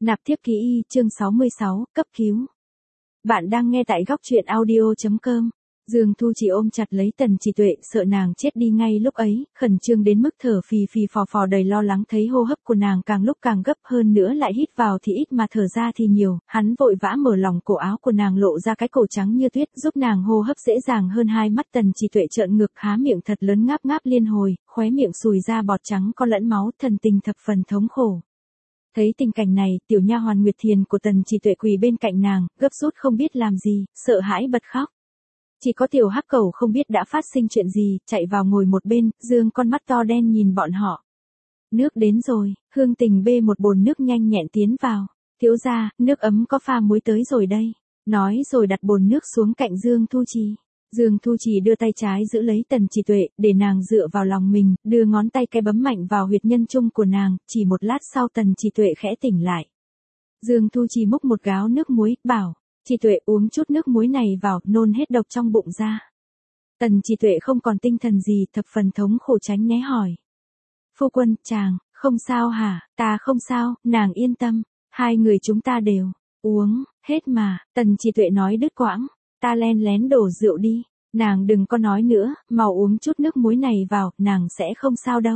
Nạp tiếp ký y chương 66, cấp cứu. Bạn đang nghe tại góc truyện audio.com. Dương Thu Chỉ ôm chặt lấy Tần Chỉ Tuệ, sợ nàng chết đi ngay lúc ấy, khẩn trương đến mức thở phì phì phò phò đầy lo lắng, thấy hô hấp của nàng càng lúc càng gấp hơn nữa, lại hít vào thì ít mà thở ra thì nhiều, hắn vội vã mở lòng cổ áo của nàng, lộ ra cái cổ trắng như tuyết, giúp nàng hô hấp dễ dàng hơn. Hai mắt Tần Chỉ Tuệ trợn ngược, há miệng thật lớn ngáp ngáp liên hồi, khóe miệng sùi ra bọt trắng có lẫn máu, thần tình thập phần thống khổ. Thấy tình cảnh này, tiểu nha hoàn Nguyệt Thiền của Tần Chỉ Tuệ quỳ bên cạnh nàng, gấp rút không biết làm gì, sợ hãi bật khóc. Chỉ có tiểu hắc cầu không biết đã phát sinh chuyện gì, chạy vào ngồi một bên, dương con mắt to đen nhìn bọn họ. Nước đến rồi, Hương Tình bê một bồn nước nhanh nhẹn tiến vào. Thiếu gia, nước ấm có pha muối tới rồi đây. Nói rồi đặt bồn nước xuống cạnh Dương Thu Trì. Dương Thu Trì đưa tay trái giữ lấy Tần Chỉ Tuệ, để nàng dựa vào lòng mình, đưa ngón tay cái bấm mạnh vào huyệt nhân trung của nàng, chỉ một lát sau Tần Chỉ Tuệ khẽ tỉnh lại. Dương Thu Trì múc một gáo nước muối, bảo, Chỉ Tuệ uống chút nước muối này vào, nôn hết độc trong bụng ra. Tần Chỉ Tuệ không còn tinh thần gì, thập phần thống khổ tránh né hỏi. Phu quân, chàng, không sao hả? Ta không sao, nàng yên tâm, hai người chúng ta đều uống hết mà. Tần Chỉ Tuệ nói đứt quãng. Ta len lén đổ rượu đi, nàng đừng có nói nữa, mau uống chút nước muối này vào, nàng sẽ không sao đâu.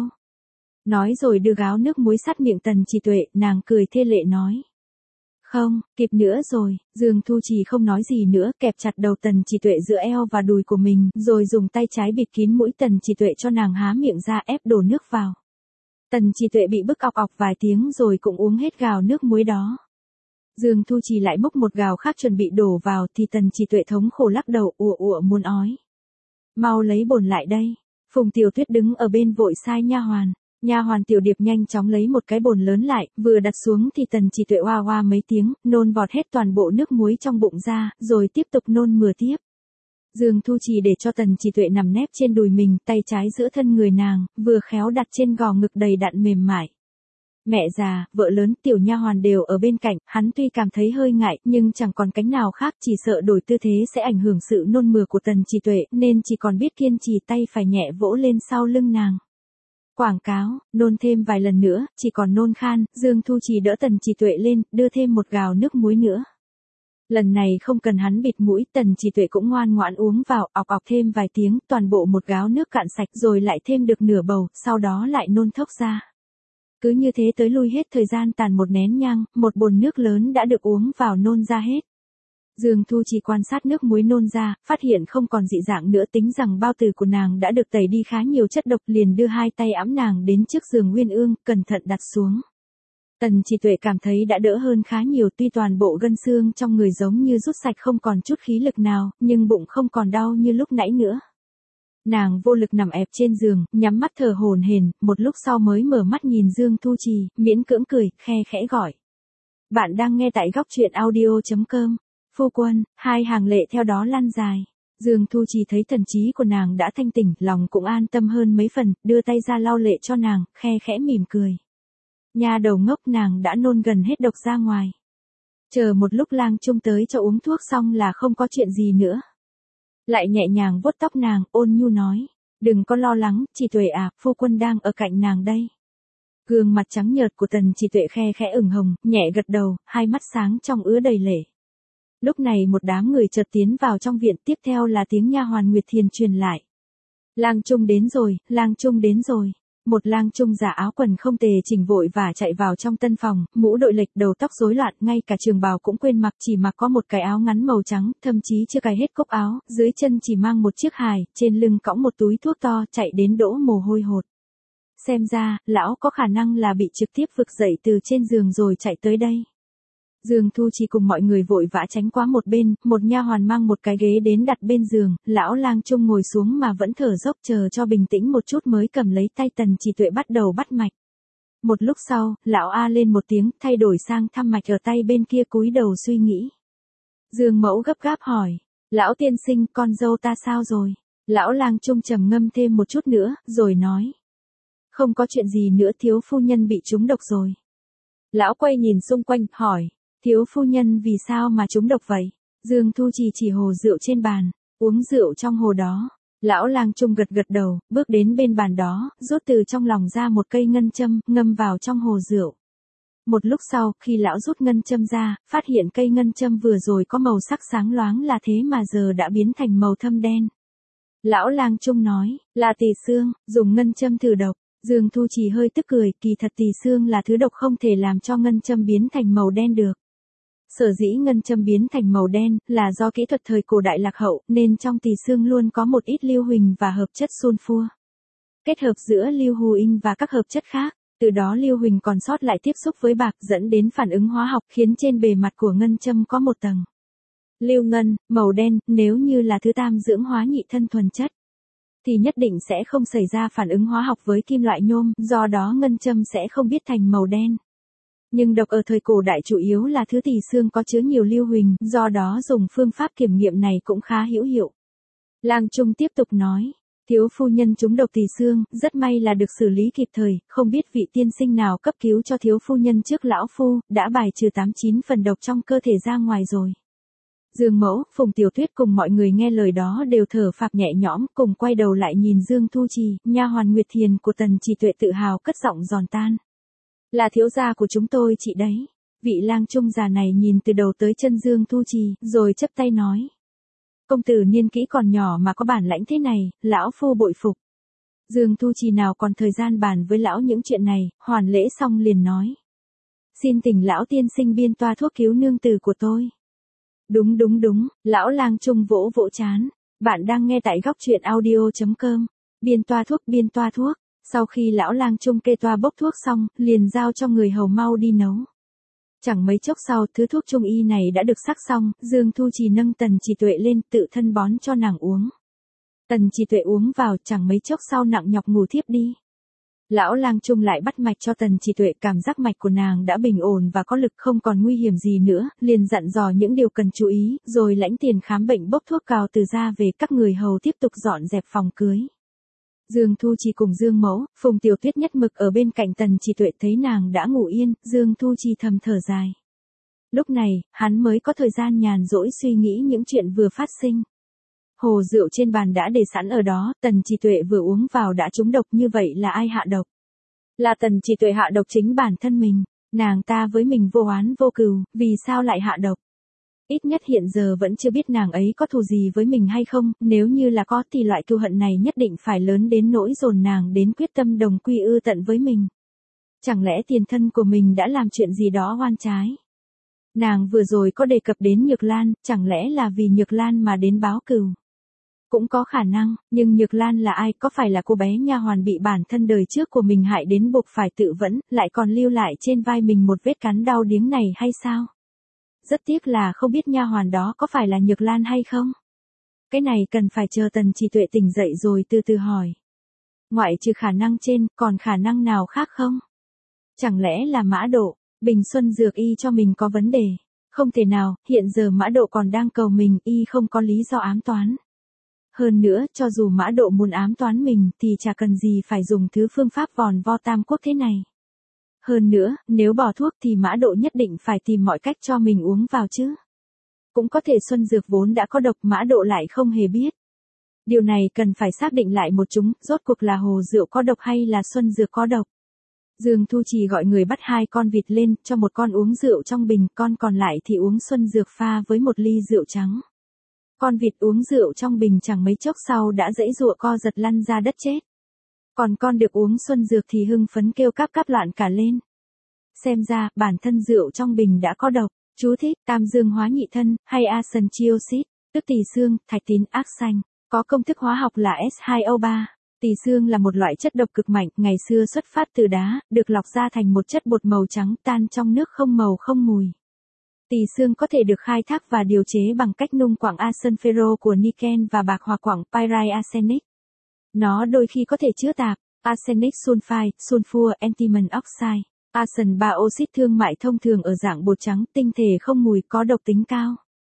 Nói rồi đưa gáo nước muối sát miệng Tần Chỉ Tuệ, nàng cười thê lệ nói. Không, kịp nữa rồi. Dương Thu Trì không nói gì nữa, kẹp chặt đầu Tần Chỉ Tuệ giữa eo và đùi của mình, rồi dùng tay trái bịt kín mũi Tần Chỉ Tuệ cho nàng há miệng ra, ép đổ nước vào. Tần Chỉ Tuệ bị bức ọc ọc vài tiếng rồi cũng uống hết gáo nước muối đó. Dương Thu Trì lại múc một gáo khác chuẩn bị đổ vào thì Tần Chỉ Tuệ thống khổ lắc đầu, ủa muốn ói. Mau lấy bồn lại đây. Phùng Tiểu Tuyết đứng ở bên vội sai nha hoàn. Nha hoàn Tiểu Điệp nhanh chóng lấy một cái bồn lớn lại, vừa đặt xuống thì Tần Chỉ Tuệ oa oa mấy tiếng, nôn vọt hết toàn bộ nước muối trong bụng ra, rồi tiếp tục nôn mửa tiếp. Dương Thu Trì để cho Tần Chỉ Tuệ nằm nép trên đùi mình, tay trái giữa thân người nàng, vừa khéo đặt trên gò ngực đầy đặn mềm mại. Mẹ già, vợ lớn, tiểu nha hoàn đều ở bên cạnh, hắn tuy cảm thấy hơi ngại, nhưng chẳng còn cánh nào khác, chỉ sợ đổi tư thế sẽ ảnh hưởng sự nôn mửa của Tần Chỉ Tuệ, nên chỉ còn biết kiên trì tay phải nhẹ vỗ lên sau lưng nàng. Quảng cáo, nôn thêm vài lần nữa, chỉ còn nôn khan, Dương Thu Trì đỡ Tần Chỉ Tuệ lên, đưa thêm một gáo nước muối nữa. Lần này không cần hắn bịt mũi, Tần Chỉ Tuệ cũng ngoan ngoãn uống vào, ọc ọc thêm vài tiếng, toàn bộ một gáo nước cạn sạch, rồi lại thêm được nửa bầu, sau đó lại nôn thốc ra. Cứ như thế tới lui hết thời gian tàn một nén nhang, một bồn nước lớn đã được uống vào nôn ra hết. Dương Thu Chỉ quan sát nước muối nôn ra, phát hiện không còn dị dạng nữa, tính rằng bao tử của nàng đã được tẩy đi khá nhiều chất độc, liền đưa hai tay ẵm nàng đến trước giường Uyên Ương, cẩn thận đặt xuống. Tần Chỉ Tuệ cảm thấy đã đỡ hơn khá nhiều, tuy toàn bộ gân xương trong người giống như rút sạch, không còn chút khí lực nào, nhưng bụng không còn đau như lúc nãy nữa. Nàng vô lực nằm ẹp trên giường, nhắm mắt thở hổn hển, một lúc sau mới mở mắt nhìn Dương Thu Trì, miễn cưỡng cười, khe khẽ gọi. Bạn đang nghe tại góc truyện audio.com. Phu quân, hai hàng lệ theo đó lăn dài. Dương Thu Trì thấy thần trí của nàng đã thanh tỉnh, lòng cũng an tâm hơn mấy phần, đưa tay ra lau lệ cho nàng, khe khẽ mỉm cười. Nha đầu ngốc, nàng đã nôn gần hết độc ra ngoài. Chờ một lúc Lang Trung tới cho uống thuốc xong là không có chuyện gì nữa. Lại nhẹ nhàng vuốt tóc nàng, ôn nhu nói. Đừng có lo lắng, Chỉ Tuệ à, phu quân đang ở cạnh nàng đây. Gương mặt trắng nhợt của Tần Chỉ Tuệ khe khẽ ửng hồng, nhẹ gật đầu, hai mắt sáng trong ứa đầy lệ. Lúc này một đám người chợt tiến vào trong viện, tiếp theo là tiếng nha hoàn Nguyệt Thiền truyền lại. Lang Trung đến rồi, Lang Trung đến rồi. Một Lang Trung giả áo quần không tề chỉnh vội và chạy vào trong tân phòng, mũ đội lệch, đầu tóc rối loạn, ngay cả trường bào cũng quên mặc, chỉ mặc có một cái áo ngắn màu trắng, thậm chí chưa cài hết cúc áo, dưới chân chỉ mang một chiếc hài, trên lưng cõng một túi thuốc to, chạy đến đổ mồ hôi hột. Xem ra, lão có khả năng là bị trực tiếp vực dậy từ trên giường rồi chạy tới đây. Dương Thu Trì cùng mọi người vội vã tránh qua một bên, một nha hoàn mang một cái ghế đến đặt bên giường, lão Lang Trung ngồi xuống mà vẫn thở dốc, chờ cho bình tĩnh một chút mới cầm lấy tay Tần Chỉ Tuệ bắt đầu bắt mạch. Một lúc sau, lão a lên một tiếng, thay đổi sang thăm mạch ở tay bên kia, cúi đầu suy nghĩ. Dương Mẫu gấp gáp hỏi, lão tiên sinh, con dâu ta sao rồi? Lão Lang Trung trầm ngâm thêm một chút nữa, rồi nói. Không có chuyện gì nữa, thiếu phu nhân bị trúng độc rồi. Lão quay nhìn xung quanh, hỏi. Thiếu phu nhân vì sao mà trúng độc vậy? Dương Thu Trì chỉ hồ rượu trên bàn, uống rượu trong hồ đó. Lão Lang Trung gật gật đầu, bước đến bên bàn đó, rút từ trong lòng ra một cây ngân châm, ngâm vào trong hồ rượu. Một lúc sau, khi lão rút ngân châm ra, phát hiện cây ngân châm vừa rồi có màu sắc sáng loáng là thế mà giờ đã biến thành màu thâm đen. Lão lang trung nói, là tỳ xương, dùng ngân châm thử độc. Dương Thu Trì hơi tức cười, kỳ thật tỳ xương là thứ độc không thể làm cho ngân châm biến thành màu đen được. Sở dĩ ngân châm biến thành màu đen, là do kỹ thuật thời cổ đại lạc hậu, nên trong tỳ xương luôn có một ít lưu huỳnh và hợp chất sulfur. Kết hợp giữa lưu huỳnh và các hợp chất khác, từ đó lưu huỳnh còn sót lại tiếp xúc với bạc dẫn đến phản ứng hóa học khiến trên bề mặt của ngân châm có một tầng lưu ngân, màu đen, nếu như là thứ tam dưỡng hóa nhị thân thuần chất, thì nhất định sẽ không xảy ra phản ứng hóa học với kim loại nhôm, do đó ngân châm sẽ không biết thành màu đen. Nhưng độc ở thời cổ đại chủ yếu là thứ tỳ xương có chứa nhiều lưu huỳnh, do đó dùng phương pháp kiểm nghiệm này cũng khá hữu hiệu. Lang Trung tiếp tục nói, thiếu phu nhân trúng độc tỳ xương, rất may là được xử lý kịp thời, không biết vị tiên sinh nào cấp cứu cho thiếu phu nhân trước lão phu, đã bài trừ 89 phần độc trong cơ thể ra ngoài rồi. Dương Mẫu, Phùng Tiểu Tuyết cùng mọi người nghe lời đó đều thở phào nhẹ nhõm, cùng quay đầu lại nhìn Dương Thu Trì, nha hoàn Nguyệt Thiền của Tần Trì Tuệ tự hào cất giọng giòn tan. Là thiếu gia của chúng tôi chị đấy. Vị lang trung già này nhìn từ đầu tới chân Dương Thu Trì, rồi chắp tay nói. Công tử niên kỹ còn nhỏ mà có bản lãnh thế này, lão phu bội phục. Dương Thu Trì nào còn thời gian bàn với lão những chuyện này, hoàn lễ xong liền nói. Xin tỉnh lão tiên sinh biên toa thuốc cứu nương tử của tôi. Đúng, lão lang trung vỗ vỗ chán. Bạn đang nghe tại góc truyện audio.com. Biên toa thuốc. Sau khi lão lang trung kê toa bốc thuốc xong, liền giao cho người hầu mau đi nấu. Chẳng mấy chốc sau, thứ thuốc trung y này đã được sắc xong, Dương Thu Trì nâng Tần Trì Tuệ lên, tự thân bón cho nàng uống. Tần Trì Tuệ uống vào, chẳng mấy chốc sau nặng nhọc ngủ thiếp đi. Lão lang trung lại bắt mạch cho Tần Trì Tuệ, cảm giác mạch của nàng đã bình ổn và có lực, không còn nguy hiểm gì nữa, liền dặn dò những điều cần chú ý, rồi lãnh tiền khám bệnh bốc thuốc cào từ ra về, các người hầu tiếp tục dọn dẹp phòng cưới. Dương Thu Trì cùng Dương Mẫu, Phùng Tiểu Tuyết nhất mực ở bên cạnh Tần Trì Tuệ, thấy nàng đã ngủ yên, Dương Thu Trì thầm thở dài. Lúc này, hắn mới có thời gian nhàn rỗi suy nghĩ những chuyện vừa phát sinh. Hồ rượu trên bàn đã để sẵn ở đó, Tần Trì Tuệ vừa uống vào đã trúng độc, như vậy là ai hạ độc? Là Tần Trì Tuệ hạ độc chính bản thân mình, nàng ta với mình vô oán vô cừu, vì sao lại hạ độc? Ít nhất hiện giờ vẫn chưa biết nàng ấy có thù gì với mình hay không, nếu như là có thì loại thù hận này nhất định phải lớn đến nỗi dồn nàng đến quyết tâm đồng quy ư tận với mình. Chẳng lẽ tiền thân của mình đã làm chuyện gì đó oan trái? Nàng vừa rồi có đề cập đến Nhược Lan, chẳng lẽ là vì Nhược Lan mà đến báo cừu? Cũng có khả năng, nhưng Nhược Lan là ai, có phải là cô bé nha hoàn bị bản thân đời trước của mình hại đến buộc phải tự vẫn, lại còn lưu lại trên vai mình một vết cắn đau điếng này hay sao? Rất tiếc là không biết nha hoàn đó có phải là Nhược Lan hay không? Cái này cần phải chờ Tần Trì Tuệ tỉnh dậy rồi từ từ hỏi. Ngoại trừ khả năng trên, còn khả năng nào khác không? Chẳng lẽ là Mã Độ, Bình Xuân dược y cho mình có vấn đề? Không thể nào, hiện giờ Mã Độ còn đang cầu mình, y không có lý do ám toán. Hơn nữa, cho dù Mã Độ muốn ám toán mình thì chả cần gì phải dùng thứ phương pháp vòn vo tam quốc thế này. Hơn nữa, nếu bỏ thuốc thì Mã Độ nhất định phải tìm mọi cách cho mình uống vào chứ. Cũng có thể Xuân Dược vốn đã có độc, Mã Độ lại không hề biết. Điều này cần phải xác định lại một chúng, rốt cuộc là hồ rượu có độc hay là Xuân Dược có độc. Dương Thu Trì gọi người bắt 2 con vịt lên, cho một con uống rượu trong bình, con còn lại thì uống Xuân Dược pha với một ly rượu trắng. Con vịt uống rượu trong bình chẳng mấy chốc sau đã giãy giụa co giật lăn ra đất chết. Còn con được uống Xuân Dược thì hưng phấn kêu cáp cáp loạn cả lên. Xem ra, bản thân rượu trong bình đã có độc. Chú thích, tam dương hóa nhị thân, hay arsen trioxide, tức tỳ xương, thạch tín, ác xanh. Có công thức hóa học là S2O3. Tỳ xương là một loại chất độc cực mạnh, ngày xưa xuất phát từ đá, được lọc ra thành một chất bột màu trắng tan trong nước không màu không mùi. Tỳ xương có thể được khai thác và điều chế bằng cách nung quặng arsen ferro của Niken và bạc hòa quặng pyrite arsenic. Nó đôi khi có thể chứa tạp, arsenic sulfide, sulfur, antimony oxide. Arsen 3 oxit thương mại thông thường ở dạng bột trắng, tinh thể không mùi, có độc tính cao.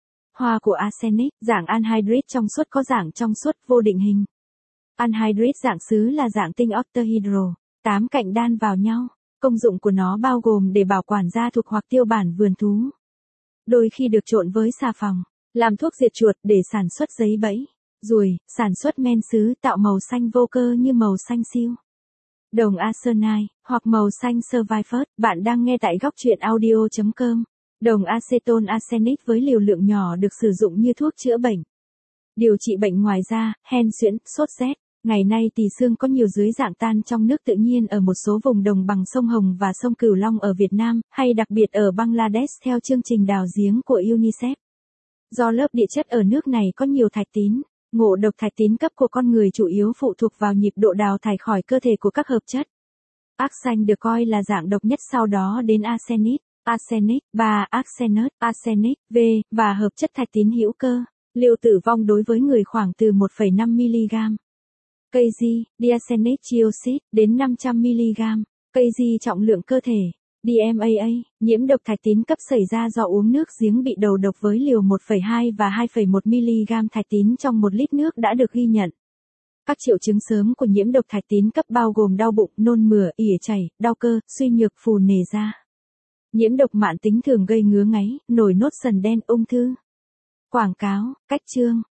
Hoa của arsenic, dạng anhydride trong suốt có dạng trong suốt vô định hình. Anhydride dạng xứ là dạng tinh octahedral, 8 cạnh đan vào nhau. Công dụng của nó bao gồm để bảo quản gia thuộc hoặc tiêu bản vườn thú. Đôi khi được trộn với xà phòng, làm thuốc diệt chuột để sản xuất giấy bẫy, ruồi, sản xuất men sứ tạo màu xanh vô cơ như màu xanh siêu. đồng Arsenite, hoặc màu xanh Survivor. Bạn đang nghe tại góc truyện audio.com. Đồng aceton arsenic với liều lượng nhỏ được sử dụng như thuốc chữa bệnh. Điều trị bệnh ngoài da, hen suyễn, sốt rét. Ngày nay tỳ xương có nhiều dưới dạng tan trong nước tự nhiên ở một số vùng đồng bằng sông Hồng và sông Cửu Long ở Việt Nam, hay đặc biệt ở Bangladesh theo chương trình đào giếng của UNICEF. Do lớp địa chất ở nước này có nhiều thạch tín, ngộ độc thạch tín cấp của con người chủ yếu phụ thuộc vào nhịp độ đào thải khỏi cơ thể của các hợp chất. Arc xanh được coi là dạng độc nhất, sau đó đến arsenit, arsenic, arsenate, arsenic, V, và hợp chất thạch tín hữu cơ. Liều tử vong đối với người khoảng từ 1,5 mg. Kg, diarsenic dioxide, đến 500 mg. Kg trọng lượng cơ thể. DMAA, nhiễm độc thạch tín cấp xảy ra do uống nước giếng bị đầu độc với liều 1,2 và 2,1 mg thạch tín trong 1 lít nước đã được ghi nhận. Các triệu chứng sớm của nhiễm độc thạch tín cấp bao gồm đau bụng, nôn mửa, ỉa chảy, đau cơ, suy nhược, phù nề da. Nhiễm độc mãn tính thường gây ngứa ngáy, nổi nốt sần đen, ung thư. Quảng cáo, cách chương,